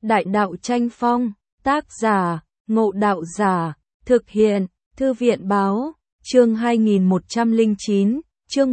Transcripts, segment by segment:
Đại đạo tranh phong, tác giả, Ngộ Đạo Giả, thực hiện, Thư viện báo, chương 2109, chương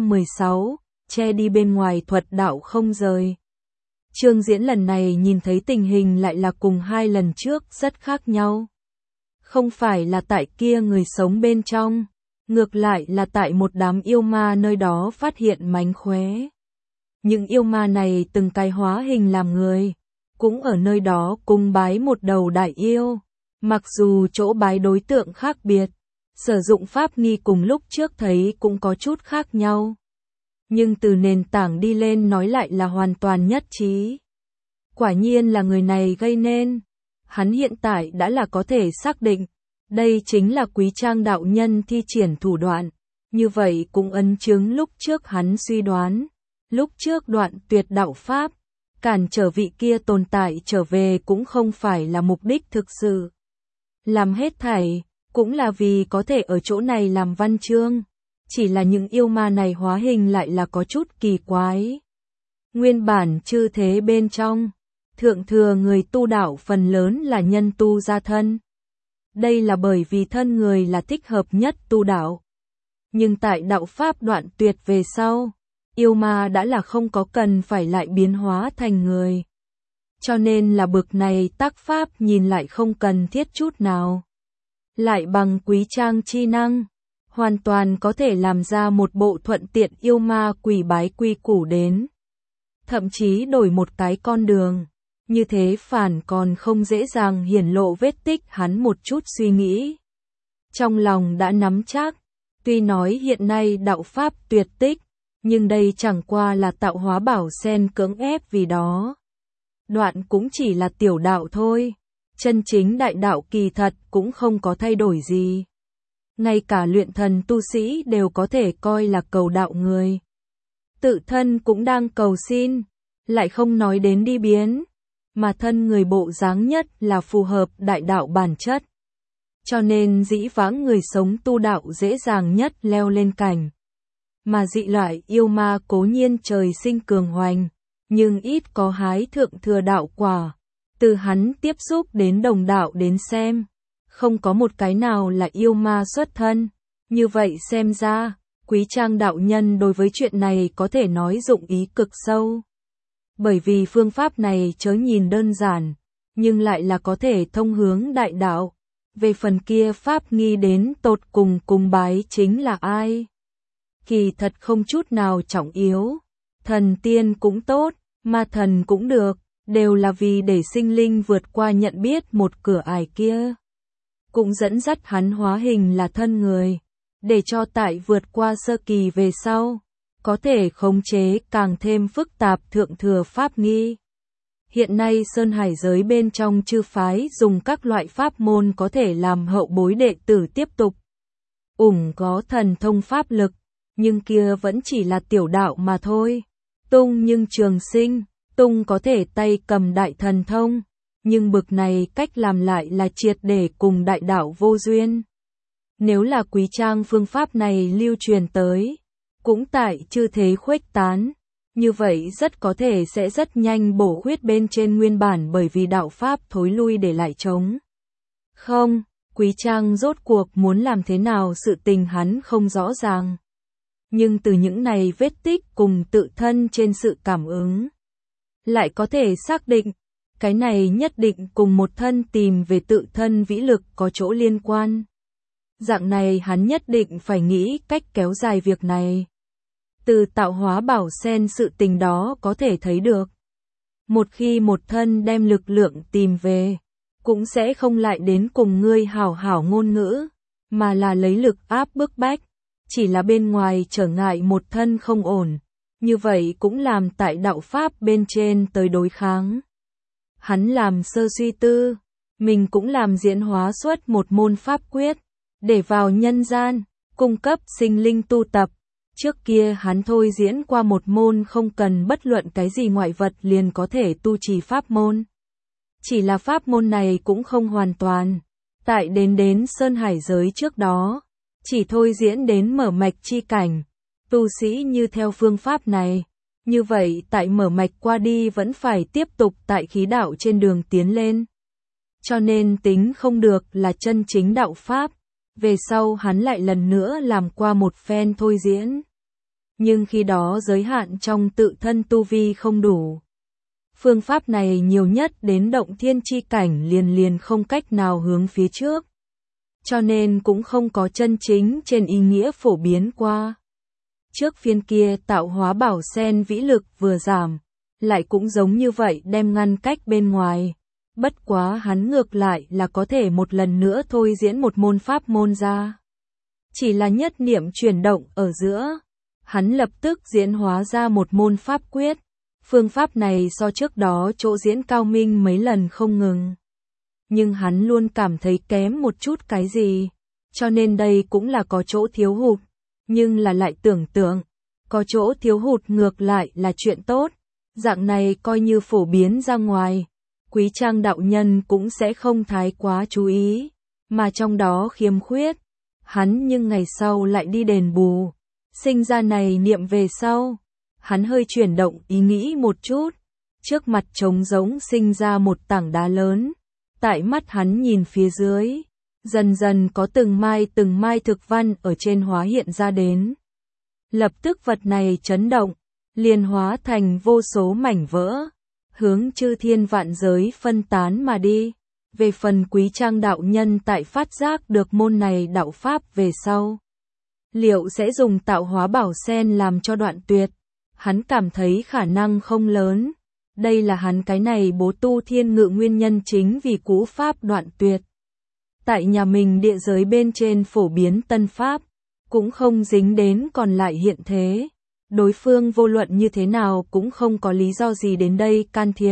116, che đi bên ngoài thuật đạo không rời. Chương diễn lần này nhìn thấy tình hình lại là cùng hai lần trước rất khác nhau. Không phải là tại kia người sống bên trong, ngược lại là tại một đám yêu ma nơi đó phát hiện mánh khóe. Những yêu ma này từng cái hóa hình làm người, cũng ở nơi đó cung bái một đầu đại yêu. Mặc dù chỗ bái đối tượng khác biệt, sử dụng pháp nghi cùng lúc trước thấy cũng có chút khác nhau. Nhưng từ nền tảng đi lên nói lại là hoàn toàn nhất trí. Quả nhiên là người này gây nên. Hắn hiện tại đã là có thể xác định, đây chính là Quý Trang đạo nhân thi triển thủ đoạn. Như vậy cũng ấn chứng lúc trước hắn suy đoán. Lúc trước đoạn tuyệt đạo pháp, cản trở vị kia tồn tại trở về cũng không phải là mục đích thực sự. Làm hết thảy, cũng là vì có thể ở chỗ này làm văn chương. Chỉ là những yêu ma này hóa hình lại là có chút kỳ quái. Nguyên bản chư thế bên trong, thượng thừa người tu đạo phần lớn là nhân tu gia thân. Đây là bởi vì thân người là thích hợp nhất tu đạo. Nhưng tại đạo pháp đoạn tuyệt về sau, yêu ma đã là không có cần phải lại biến hóa thành người. Cho nên là bực này tác pháp nhìn lại không cần thiết chút nào. Lại bằng Quý Trang chi năng, hoàn toàn có thể làm ra một bộ thuận tiện yêu ma quỷ bái quy củ đến. Thậm chí đổi một cái con đường, như thế phản còn không dễ dàng hiển lộ vết tích hắn một chút suy nghĩ. Trong lòng đã nắm chắc, tuy nói hiện nay đạo pháp tuyệt tích, nhưng đây chẳng qua là tạo hóa bảo sen cưỡng ép vì đó. Đoạn cũng chỉ là tiểu đạo thôi, chân chính đại đạo kỳ thật cũng không có thay đổi gì. Ngay cả luyện thần tu sĩ đều có thể coi là cầu đạo người. Tự thân cũng đang cầu xin, lại không nói đến đi biến, mà thân người bộ dáng nhất là phù hợp đại đạo bản chất. Cho nên dĩ vãng người sống tu đạo dễ dàng nhất leo lên cảnh. Mà dị loại yêu ma cố nhiên trời sinh cường hoành, nhưng ít có hái thượng thừa đạo quả. Từ hắn tiếp xúc đến đồng đạo đến xem, không có một cái nào là yêu ma xuất thân. Như vậy xem ra, Quý Trang đạo nhân đối với chuyện này có thể nói dụng ý cực sâu. Bởi vì phương pháp này chớ nhìn đơn giản, nhưng lại là có thể thông hướng đại đạo. Về phần kia pháp nghi đến tột cùng cung bái chính là ai? Kỳ thật không chút nào trọng yếu. Thần tiên cũng tốt, ma thần cũng được, đều là vì để sinh linh vượt qua nhận biết một cửa ải kia. Cũng dẫn dắt hắn hóa hình là thân người, để cho tại vượt qua sơ kỳ về sau, có thể khống chế càng thêm phức tạp thượng thừa pháp nghi. Hiện nay Sơn Hải giới bên trong chư phái dùng các loại pháp môn có thể làm hậu bối đệ tử tiếp tục có thần thông pháp lực, nhưng kia vẫn chỉ là tiểu đạo mà thôi. Tung nhưng trường sinh, Tung có thể tay cầm đại thần thông, nhưng bực này cách làm lại là triệt để cùng đại đạo vô duyên. Nếu là Quý Trang phương pháp này lưu truyền tới, cũng tại chư thế khuếch tán, như vậy rất có thể sẽ rất nhanh bổ khuyết bên trên nguyên bản bởi vì đạo pháp thối lui để lại trống. Không, Quý Trang rốt cuộc muốn làm thế nào sự tình hắn không rõ ràng. Nhưng từ những này vết tích cùng tự thân trên sự cảm ứng, lại có thể xác định, cái này nhất định cùng một thân tìm về tự thân vĩ lực có chỗ liên quan. Dạng này hắn nhất định phải nghĩ cách kéo dài việc này. Từ tạo hóa bảo sen sự tình đó có thể thấy được. Một khi một thân đem lực lượng tìm về, cũng sẽ không lại đến cùng ngươi hảo hảo ngôn ngữ, mà là lấy lực áp bức bách. Chỉ là bên ngoài trở ngại một thân không ổn, như vậy cũng làm tại đạo pháp bên trên tới đối kháng. Hắn làm sơ suy tư, mình cũng làm diễn hóa xuất một môn pháp quyết, để vào nhân gian, cung cấp sinh linh tu tập. Trước kia hắn thôi diễn qua một môn không cần bất luận cái gì ngoại vật liền có thể tu trì pháp môn. Chỉ là pháp môn này cũng không hoàn toàn. Tại đến Sơn Hải giới trước đó, chỉ thôi diễn đến mở mạch chi cảnh. Tu sĩ như theo phương pháp này, Như vậy tại mở mạch qua đi vẫn phải tiếp tục tại khí đạo trên đường tiến lên. Cho nên tính không được là chân chính đạo Pháp. Về sau hắn lại lần nữa làm qua một phen thôi diễn. Nhưng khi đó giới hạn trong tự thân tu vi không đủ. Phương pháp này nhiều nhất đến động thiên chi cảnh liền không cách nào hướng phía trước. Cho nên cũng không có chân chính trên ý nghĩa phổ biến qua. Trước phiên kia tạo hóa bảo sen vĩ lực vừa giảm, lại cũng giống như vậy đem ngăn cách bên ngoài. Bất quá hắn ngược lại là có thể một lần nữa thôi diễn một môn pháp môn ra. Chỉ là nhất niệm chuyển động ở giữa, hắn lập tức diễn hóa ra một môn pháp quyết. Phương pháp này so trước đó chỗ diễn cao minh mấy lần không ngừng. Nhưng hắn luôn cảm thấy kém một chút cái gì, cho nên đây cũng là có chỗ thiếu hụt. Nhưng là lại tưởng tượng, có chỗ thiếu hụt ngược lại là chuyện tốt. Dạng này coi như phổ biến ra ngoài, Quý Trang đạo nhân cũng sẽ không thái quá chú ý, mà trong đó khiếm khuyết, hắn nhưng ngày sau lại đi đền bù. Sinh ra này niệm về sau, hắn hơi chuyển động ý nghĩ một chút, trước mặt trống rỗng sinh ra một tảng đá lớn, tại mắt hắn nhìn phía dưới, dần dần có từng mai thực văn ở trên hóa hiện ra đến. Lập tức vật này chấn động, liền hóa thành vô số mảnh vỡ, hướng chư thiên vạn giới phân tán mà đi. Về phần Quý Trang đạo nhân tại phát giác được môn này đạo pháp về sau, liệu sẽ dùng tạo hóa bảo sen làm cho đoạn tuyệt? Hắn cảm thấy khả năng không lớn. Đây là hắn cái này bố tu thiên ngự nguyên nhân chính vì cũ pháp đoạn tuyệt. Tại nhà mình địa giới bên trên phổ biến tân pháp, cũng không dính đến còn lại hiện thế. Đối phương vô luận như thế nào cũng không có lý do gì đến đây can thiệp.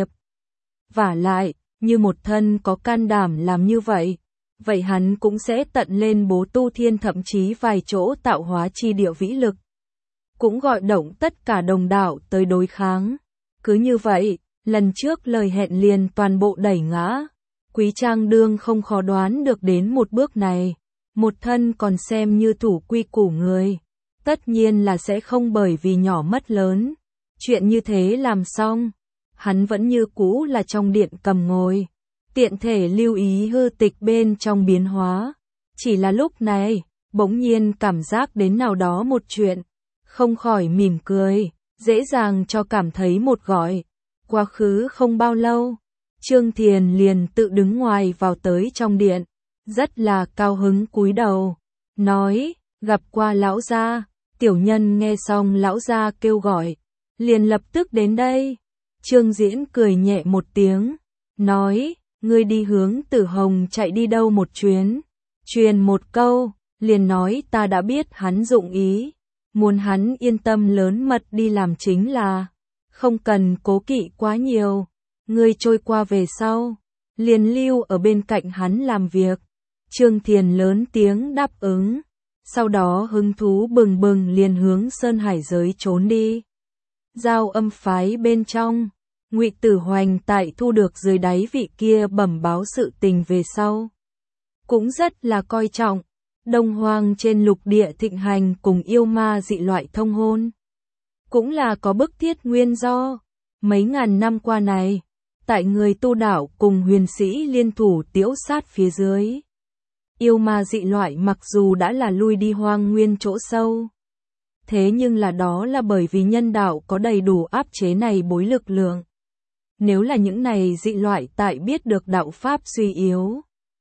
Vả lại, như một thân có can đảm làm như vậy, vậy hắn cũng sẽ tận lên bố tu thiên thậm chí vài chỗ tạo hóa chi địa vĩ lực. Cũng gọi động tất cả đồng đạo tới đối kháng. Cứ như vậy, lần trước lời hẹn liền toàn bộ đẩy ngã. Quý Trang đương không khó đoán được đến một bước này. Một thân còn xem như thủ quy củ người. Tất nhiên là sẽ không bởi vì nhỏ mất lớn. Chuyện như thế làm xong, hắn vẫn như cũ là trong điện cầm ngồi. Tiện thể lưu ý hư tịch bên trong biến hóa. Chỉ là lúc này, bỗng nhiên cảm giác đến nào đó một chuyện. Không khỏi mỉm cười, dễ dàng cho cảm thấy một gọi. Quá khứ không bao lâu, Trương Thiền liền tự đứng ngoài vào tới trong điện. Rất là cao hứng cúi đầu. Nói, gặp qua lão gia. Tiểu nhân nghe xong lão gia kêu gọi, liền lập tức đến đây. Trương Diễn cười nhẹ một tiếng, nói, ngươi đi hướng Tử Hồng chạy đi đâu một chuyến. Truyền một câu, liền nói ta đã biết hắn dụng ý. Muốn hắn yên tâm lớn mật đi làm chính là, không cần cố kỵ quá nhiều. Ngươi trôi qua về sau, liền lưu ở bên cạnh hắn làm việc. Trương Thiền lớn tiếng đáp ứng. Sau đó hứng thú bừng bừng liền hướng Sơn Hải giới trốn đi. Giao Âm phái bên trong, Ngụy Tử Hoành tại thu được dưới đáy vị kia bẩm báo sự tình về sau, cũng rất là coi trọng. Đông Hoang trên lục địa thịnh hành cùng yêu ma dị loại thông hôn, cũng là có bức thiết nguyên do. Mấy ngàn năm qua này, tại người tu đạo cùng huyền sĩ liên thủ tiễu sát phía dưới, yêu ma dị loại mặc dù đã là lui đi hoang nguyên chỗ sâu, thế nhưng là đó là bởi vì nhân đạo có đầy đủ áp chế này bối lực lượng. Nếu là những này dị loại tại biết được đạo pháp suy yếu,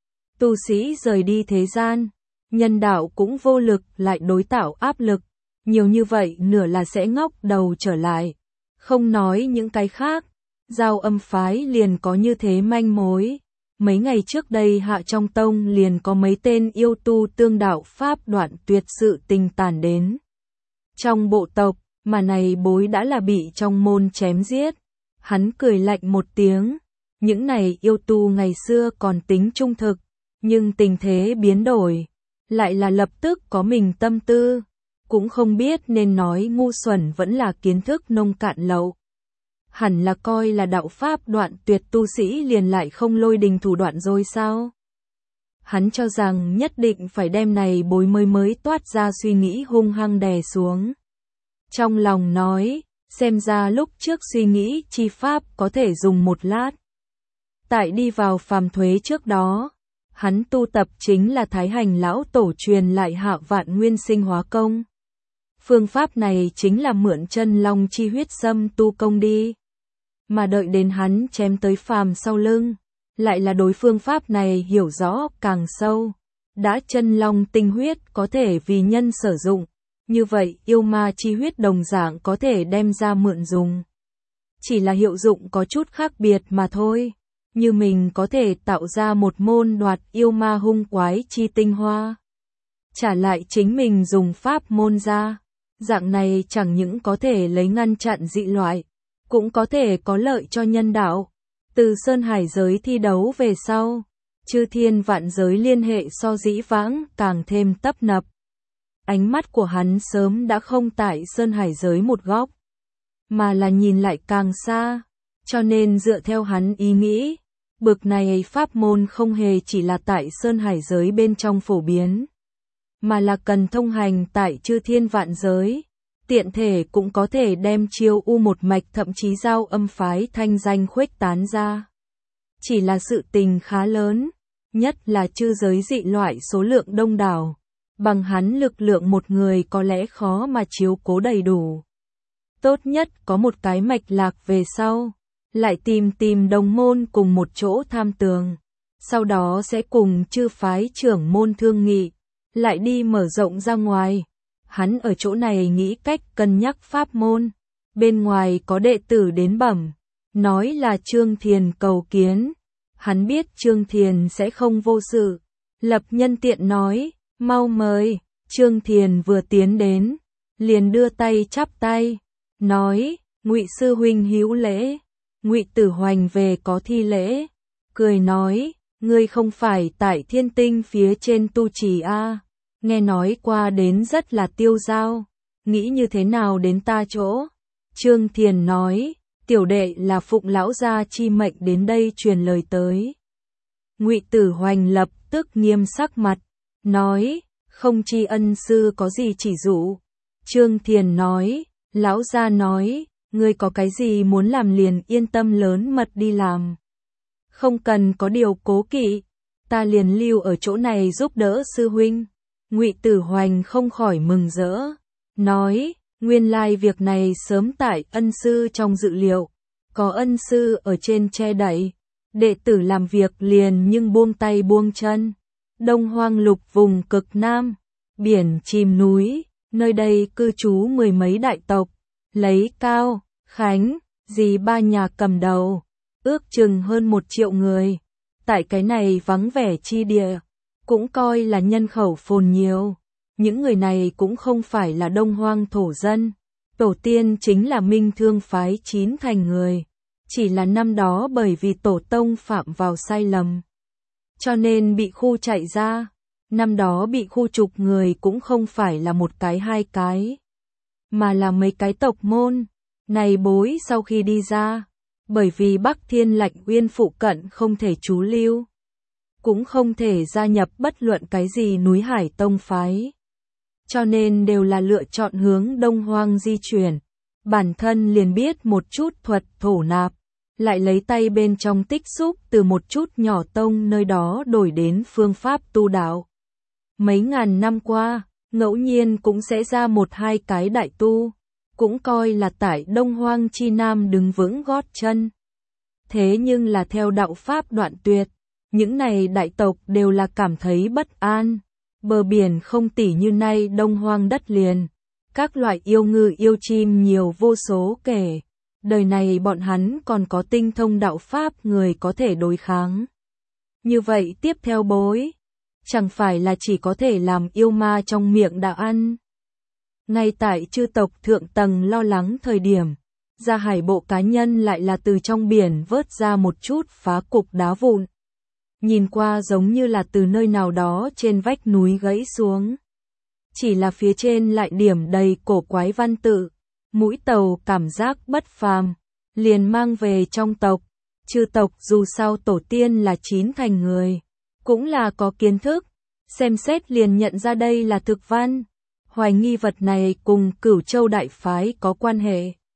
tu sĩ rời đi thế gian, nhân đạo cũng vô lực lại đối tạo áp lực, nhiều như vậy nửa là sẽ ngóc đầu trở lại. Không nói những cái khác, Giao Âm phái liền có như thế manh mối. Mấy ngày trước đây Hạ trong tông liền có mấy tên yêu tu tương đạo pháp đoạn tuyệt sự tình tàn đến trong bộ tộc, mà này bối đã là bị trong môn chém giết. Hắn cười lạnh một tiếng, những này yêu tu ngày xưa còn tính trung thực, nhưng tình thế biến đổi, lại là lập tức có mình tâm tư, cũng không biết nên nói ngu xuẩn vẫn là kiến thức nông cạn lậu. Hẳn là coi là đạo pháp đoạn tuyệt tu sĩ liền lại không lôi đình thủ đoạn rồi sao? Hắn cho rằng nhất định phải đem này bối mới toát ra suy nghĩ hung hăng đè xuống. Trong lòng nói, xem ra lúc trước suy nghĩ chi pháp có thể dùng một lát. Tại đi vào phàm thuế trước đó, hắn tu tập chính là Thái Hành lão tổ truyền lại Hạ Vạn Nguyên Sinh Hóa Công. Phương pháp này chính là mượn chân long chi huyết xâm tu công đi. Mà đợi đến hắn chém tới phàm sau lưng, lại là đối phương pháp này hiểu rõ càng sâu. Đã chân long tinh huyết có thể vì nhân sử dụng, như vậy yêu ma chi huyết đồng dạng có thể đem ra mượn dùng. Chỉ là hiệu dụng có chút khác biệt mà thôi. Như mình có thể tạo ra một môn đoạt yêu ma hung quái chi tinh hoa. Trả lại chính mình dùng pháp môn ra. Dạng này chẳng những có thể lấy ngăn chặn dị loại, cũng có thể có lợi cho nhân đạo. Từ Sơn Hải giới thi đấu về sau, chư thiên vạn giới liên hệ so dĩ vãng càng thêm tấp nập. Ánh mắt của hắn sớm đã không tại Sơn Hải giới một góc, mà là nhìn lại càng xa, cho nên dựa theo hắn ý nghĩ, bực này pháp môn không hề chỉ là tại Sơn Hải giới bên trong phổ biến, mà là cần thông hành tại chư thiên vạn giới, tiện thể cũng có thể đem chiêu u một mạch thậm chí giao âm phái thanh danh khuếch tán ra. Chỉ là sự tình khá lớn, nhất là chư giới dị loại số lượng đông đảo, bằng hắn lực lượng một người có lẽ khó mà chiếu cố đầy đủ. Tốt nhất có một cái mạch lạc về sau, lại tìm đồng môn cùng một chỗ tham tường, sau đó sẽ cùng chư phái trưởng môn thương nghị, lại đi mở rộng ra ngoài. Hắn ở chỗ này nghĩ cách cân nhắc pháp môn, bên ngoài có đệ tử đến bẩm, nói là Trương Thiền cầu kiến. Hắn biết Trương Thiền sẽ không vô sự, lập nhân tiện nói, mau mời. Trương Thiền vừa tiến đến, liền đưa tay chắp tay, nói, Ngụy sư huynh hữu lễ. Ngụy Tử Hoành về có thi lễ, cười nói, ngươi không phải tại Thiên Tinh phía trên tu trì a? Nghe nói qua đến rất là tiêu dao, nghĩ như thế nào đến ta chỗ? Trương Thiền nói, tiểu đệ là phụng lão gia chi mệnh đến đây truyền lời tới. Ngụy Tử Hoành lập tức nghiêm sắc mặt, nói, không tri ân sư có gì chỉ dụ. Trương Thiền nói, lão gia nói, ngươi có cái gì muốn làm liền yên tâm lớn mật đi làm. Không cần có điều cố kỵ, ta liền lưu ở chỗ này giúp đỡ sư huynh. Ngụy Tử Hoành không khỏi mừng rỡ, nói, nguyên lai việc này sớm tại ân sư trong dự liệu, có ân sư ở trên che đậy, đệ tử làm việc liền nhưng buông tay buông chân. Đông Hoang Lục vùng cực Nam, biển chìm núi, nơi đây cư trú mười mấy đại tộc, lấy Cao, Khánh, Dì ba nhà cầm đầu, ước chừng hơn 1 triệu người. Tại cái này vắng vẻ chi địa, cũng coi là nhân khẩu phồn nhiều. Những người này cũng không phải là Đông Hoang thổ dân, tổ tiên chính là Minh Thương phái 9 thành người. Chỉ là năm đó bởi vì tổ tông phạm vào sai lầm, cho nên bị khu chạy ra. Năm đó bị khu trục người cũng không phải là một cái hai cái, mà là mấy cái tộc môn. Này bối sau khi đi ra, bởi vì Bắc Thiên Lạnh Uyên phụ cận không thể trú lưu, cũng không thể gia nhập bất luận cái gì núi Hải tông phái, cho nên đều là lựa chọn hướng Đông Hoang di chuyển. Bản thân liền biết một chút thuật thổ nạp, lại lấy tay bên trong tích xúc từ một chút nhỏ tông nơi đó đổi đến phương pháp tu đạo. Mấy ngàn năm qua, ngẫu nhiên cũng sẽ ra một hai cái đại tu, cũng coi là tại Đông Hoang chi Nam đứng vững gót chân. Thế nhưng là theo đạo pháp đoạn tuyệt, những này đại tộc đều là cảm thấy bất an. Bờ biển không tỉ như nay Đông Hoang đất liền, các loại yêu ngư yêu chim nhiều vô số kể. Đời này bọn hắn còn có tinh thông đạo pháp người có thể đối kháng. Như vậy tiếp theo bối, chẳng phải là chỉ có thể làm yêu ma trong miệng đã ăn. Ngay tại chư tộc thượng tầng lo lắng thời điểm, Gia Hải bộ cá nhân lại là từ trong biển vớt ra một chút phá cục đá vụn. Nhìn qua giống như là từ nơi nào đó trên vách núi gãy xuống. Chỉ là phía trên lại điểm đầy cổ quái văn tự. Mũi tàu cảm giác bất phàm, liền mang về trong tộc. Chư tộc dù sao tổ tiên là 9 thành người, cũng là có kiến thức, xem xét liền nhận ra đây là thực văn. Hoài nghi vật này cùng Cửu Châu đại phái có quan hệ.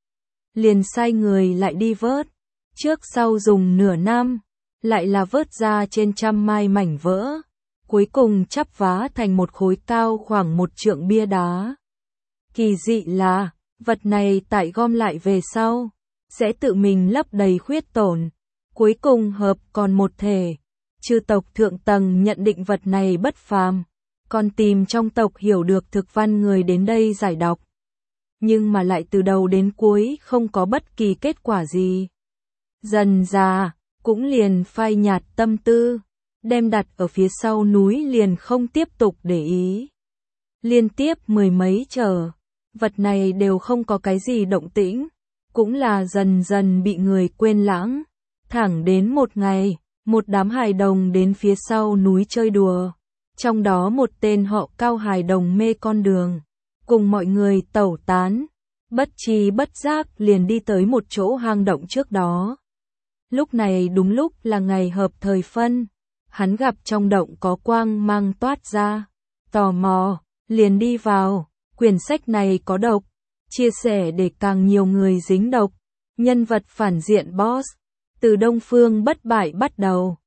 liền sai người lại đi vớt. Trước sau dùng nửa năm, lại là vớt ra trên trăm mai mảnh vỡ, cuối cùng chắp vá thành một khối cao khoảng 1 trượng bia đá. Kỳ dị là, vật này tại gom lại về sau, sẽ tự mình lấp đầy khuyết tổn, cuối cùng hợp còn một thể. Chư tộc thượng tầng nhận định vật này bất phàm, còn tìm trong tộc hiểu được thực văn người đến đây giải đọc. Nhưng mà lại từ đầu đến cuối không có bất kỳ kết quả gì. Dần dà, cũng liền phai nhạt tâm tư, đem đặt ở phía sau núi liền không tiếp tục để ý. Liên tiếp 10 mấy chờ, vật này đều không có cái gì động tĩnh, cũng là dần dần bị người quên lãng. Thẳng đến một ngày, một đám hài đồng đến phía sau núi chơi đùa, trong đó một tên họ Cao hài đồng mê con đường, cùng mọi người tẩu tán, bất tri bất giác liền đi tới một chỗ hang động trước đó. Lúc này đúng lúc là ngày hợp thời phân, hắn gặp trong động có quang mang toát ra, tò mò, liền đi vào. Quyển sách này có độc, chia sẻ để càng nhiều người dính độc. Nhân vật phản diện boss, từ Đông Phương bất bại bắt đầu,